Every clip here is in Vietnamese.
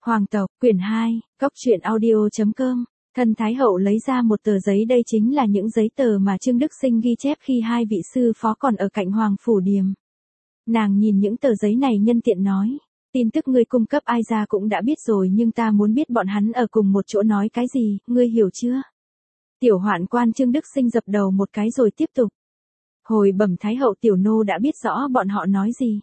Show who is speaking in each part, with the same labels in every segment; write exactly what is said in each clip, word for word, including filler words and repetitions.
Speaker 1: Hoàng tộc, quyển hai, cốc truyện audio.com. Thân Thái Hậu lấy ra một tờ giấy, đây chính là những giấy tờ mà Trương Đức Sinh ghi chép khi hai vị sư phó còn ở cạnh Hoàng Phủ Điềm. Nàng nhìn những tờ giấy này nhân tiện nói, tin tức ngươi cung cấp ai ra cũng đã biết rồi, nhưng ta muốn biết bọn hắn ở cùng một chỗ nói cái gì, ngươi hiểu chưa? Tiểu hoạn quan Trương Đức Sinh dập đầu một cái rồi tiếp tục. Hồi bẩm Thái Hậu, tiểu nô đã biết rõ bọn họ nói gì.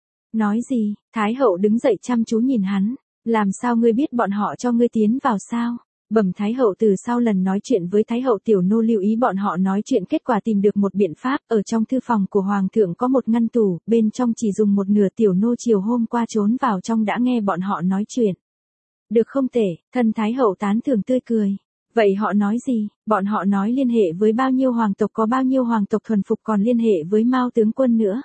Speaker 1: Nói gì? Thái Hậu đứng dậy chăm chú nhìn hắn. Làm sao ngươi biết bọn họ cho ngươi tiến vào sao? Bẩm Thái Hậu, từ sau lần nói chuyện với Thái Hậu, tiểu nô lưu ý bọn họ nói chuyện, kết quả tìm được một biện pháp. Ở trong thư phòng của Hoàng thượng có một ngăn tủ, bên trong chỉ dùng một nửa, tiểu nô chiều hôm qua trốn vào trong đã nghe bọn họ nói chuyện. Được không tệ, thân Thái Hậu tán thưởng tươi cười. Vậy họ nói gì? Bọn họ nói liên hệ với bao nhiêu hoàng tộc, có bao nhiêu hoàng tộc thuần phục, còn liên hệ với Mao tướng quân nữa.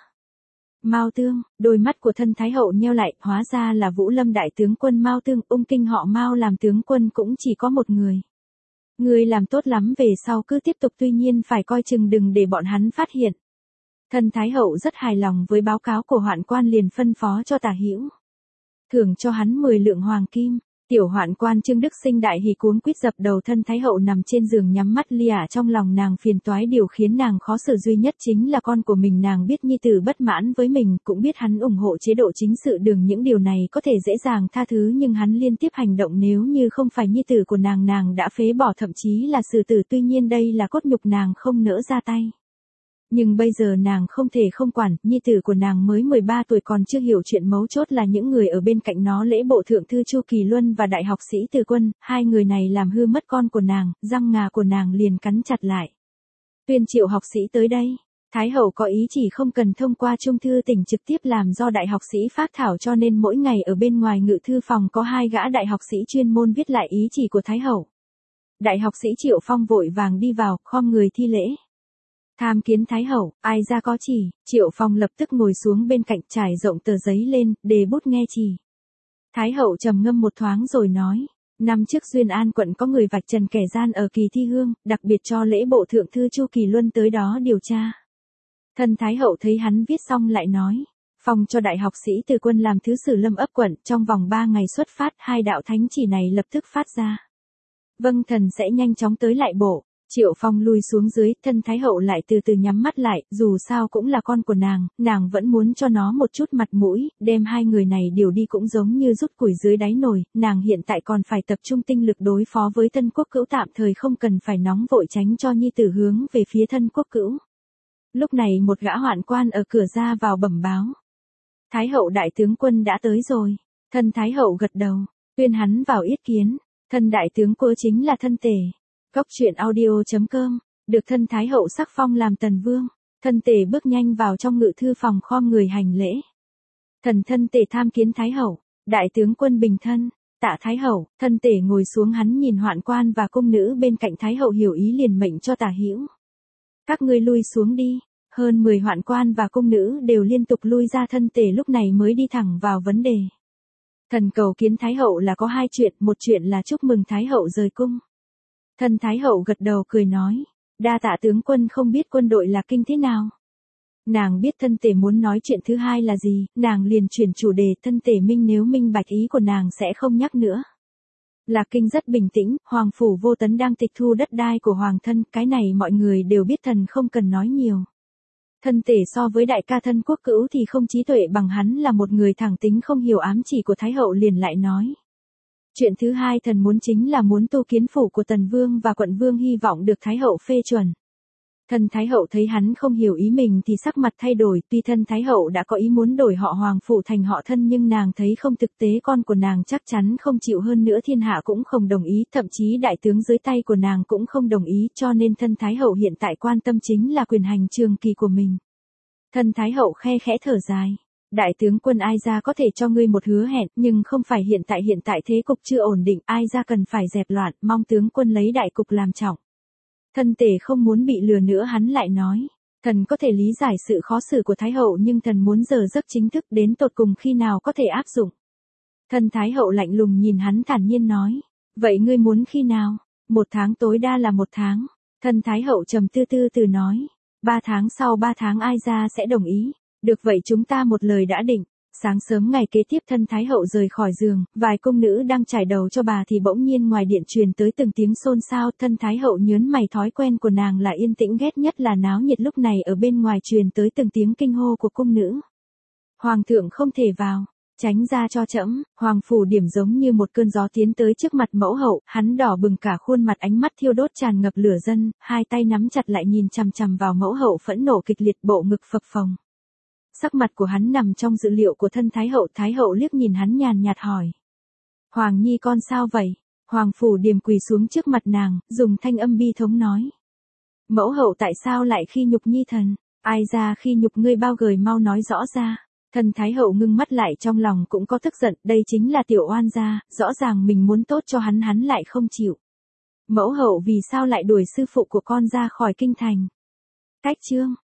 Speaker 1: Mao Tương, đôi mắt của thân Thái Hậu nheo lại, hóa ra là Vũ Lâm đại tướng quân Mao Tương, ung kinh họ Mao làm tướng quân cũng chỉ có một người. Người làm tốt lắm, về sau cứ tiếp tục, tuy nhiên phải coi chừng đừng để bọn hắn phát hiện. Thân Thái Hậu rất hài lòng với báo cáo của hoạn quan, liền phân phó cho Tả Hữu thưởng cho hắn mười lượng hoàng kim. Tiểu hoạn quan Trương Đức Sinh đại hỉ cuống quýt dập đầu. Thân Thái Hậu nằm trên giường nhắm mắt lia, trong lòng nàng phiền toái, điều khiến nàng khó xử duy nhất chính là con của mình. Nàng biết nhi tử bất mãn với mình, cũng biết hắn ủng hộ chế độ chính sự đường, những điều này có thể dễ dàng tha thứ, nhưng hắn liên tiếp hành động, nếu như không phải nhi tử của nàng, nàng đã phế bỏ, thậm chí là xử tử, tuy nhiên đây là cốt nhục, nàng không nỡ ra tay. Nhưng bây giờ nàng không thể không quản, nhi tử của nàng mới mười ba tuổi, còn chưa hiểu chuyện, mấu chốt là những người ở bên cạnh nó, lễ bộ thượng thư Chu Kỳ Luân và đại học sĩ Từ Quân, hai người này làm hư mất con của nàng, răng ngà của nàng liền cắn chặt lại. Tuyên triệu học sĩ tới đây. Thái Hậu có ý chỉ không cần thông qua trung thư tỉnh trực tiếp làm do đại học sĩ phác thảo, cho nên mỗi ngày ở bên ngoài ngự thư phòng có hai gã đại học sĩ chuyên môn viết lại ý chỉ của Thái Hậu. Đại học sĩ Triệu Phong vội vàng đi vào, khom người thi lễ. Tham kiến Thái Hậu, ai ra có chỉ. Triệu Phong lập tức ngồi xuống bên cạnh, trải rộng tờ giấy lên, đề bút nghe chỉ. Thái Hậu trầm ngâm một thoáng rồi nói, năm trước Duyên An quận có người vạch trần kẻ gian ở Kỳ Thi Hương, đặc biệt cho lễ bộ thượng thư Chu Kỳ Luân tới đó điều tra. Thân Thái Hậu thấy hắn viết xong lại nói, phong cho đại học sĩ Từ Quân làm thứ sử Lâm ấp quận, trong vòng ba ngày xuất phát. Hai đạo thánh chỉ này lập tức phát ra. Vâng, thần sẽ nhanh chóng tới lại bộ. Triệu Phong lui xuống dưới, thân Thái Hậu lại từ từ nhắm mắt lại, dù sao cũng là con của nàng, nàng vẫn muốn cho nó một chút mặt mũi, đem hai người này điều đi cũng giống như rút củi dưới đáy nồi, nàng hiện tại còn phải tập trung tinh lực đối phó với Thân Quốc Cữu, tạm thời không cần phải nóng vội, tránh cho nhi tử hướng về phía Thân Quốc Cữu. Lúc này một gã hoạn quan ở cửa ra vào bẩm báo. Thái Hậu đại tướng quân đã tới rồi. Thân Thái Hậu gật đầu, tuyên hắn vào yết kiến. Thân đại tướng quân chính là Thân Tể. Cốc truyện audio.com, được thân Thái Hậu sắc phong làm Tần Vương. Thân Tể bước nhanh vào trong ngự thư phòng, khom người hành lễ. Thần Thân Tể tham kiến Thái Hậu. Đại tướng quân bình thân. Tạ Thái Hậu. Thân Tể ngồi xuống, hắn nhìn hoạn quan và cung nữ bên cạnh. Thái Hậu hiểu ý liền mệnh cho Tả Hữu. Các ngươi lui xuống đi. Hơn mười hoạn quan và cung nữ đều liên tục lui ra. Thân Tể lúc này mới đi thẳng vào vấn đề. Thần cầu kiến Thái Hậu là có hai chuyện, một chuyện là chúc mừng Thái Hậu rời cung. Thân Thái Hậu gật đầu cười nói, đa tạ tướng quân, không biết quân đội là kinh thế nào. Nàng biết Thân Tể muốn nói chuyện thứ hai là gì, nàng liền chuyển chủ đề. Thân Tể minh nếu minh bạch ý của nàng sẽ không nhắc nữa. Lạc Kinh rất bình tĩnh, Hoàng phủ Vô Tấn đang tịch thu đất đai của Hoàng thân, cái này mọi người đều biết, thần không cần nói nhiều. Thân Tể so với đại ca Thân Quốc Cữu thì không trí tuệ bằng hắn, là một người thẳng tính, không hiểu ám chỉ của Thái Hậu, liền lại nói. Chuyện thứ hai thần muốn chính là muốn tu kiến phủ của Tần Vương và quận Vương, hy vọng được Thái Hậu phê chuẩn. Thân Thái Hậu thấy hắn không hiểu ý mình thì sắc mặt thay đổi, tuy thân Thái Hậu đã có ý muốn đổi họ Hoàng phủ thành họ Thân, nhưng nàng thấy không thực tế, con của nàng chắc chắn không chịu, hơn nữa thiên hạ cũng không đồng ý, thậm chí đại tướng dưới tay của nàng cũng không đồng ý, cho nên thân Thái Hậu hiện tại quan tâm chính là quyền hành trường kỳ của mình. Thân Thái Hậu khe khẽ thở dài. Đại tướng quân, ai ra có thể cho ngươi một hứa hẹn, nhưng không phải hiện tại, hiện tại thế cục chưa ổn định, ai ra cần phải dẹp loạn, mong tướng quân lấy đại cục làm trọng. Thân Tể không muốn bị lừa nữa, hắn lại nói, thần có thể lý giải sự khó xử của Thái Hậu, nhưng thần muốn giờ giấc chính thức, đến tột cùng khi nào có thể áp dụng. Thân Thái Hậu lạnh lùng nhìn hắn, thản nhiên nói, vậy ngươi muốn khi nào? Một tháng, tối đa là một tháng. Thân Thái Hậu trầm tư tư từ nói, ba tháng, sau ba tháng ai ra sẽ đồng ý. Được vậy, chúng ta một lời đã định. Sáng sớm ngày kế tiếp thân Thái hậu rời khỏi giường, vài cung nữ đang trải đầu cho bà thì bỗng nhiên ngoài điện truyền tới từng tiếng xôn xao. Thân Thái hậu nhớn mày, thói quen của nàng là yên tĩnh, ghét nhất là náo nhiệt, lúc này ở bên ngoài truyền tới từng tiếng kinh hô của cung nữ. Hoàng thượng không thể vào, tránh ra cho trẫm. Hoàng Phủ Điểm giống như một cơn gió tiến tới trước mặt mẫu hậu, hắn đỏ bừng cả khuôn mặt, ánh mắt thiêu đốt tràn ngập lửa dân, hai tay nắm chặt lại nhìn chằm chằm vào mẫu hậu, phẫn nộ kịch liệt, bộ ngực phập phồng. Sắc mặt của hắn nằm trong dự liệu của thân Thái hậu. Thái hậu liếc nhìn hắn nhàn nhạt hỏi: Hoàng nhi con sao vậy? Hoàng Phủ Điểm quỳ xuống trước mặt nàng, dùng thanh âm bi thống nói: Mẫu hậu tại sao lại khi nhục nhi thần? Ai ra khi nhục ngươi, bao gời mau nói rõ ra. Thân Thái hậu ngưng mắt lại, trong lòng cũng có tức giận, đây chính là tiểu oan gia, rõ ràng mình muốn tốt cho hắn, hắn lại không chịu. Mẫu hậu vì sao lại đuổi sư phụ của con ra khỏi kinh thành? Cách chương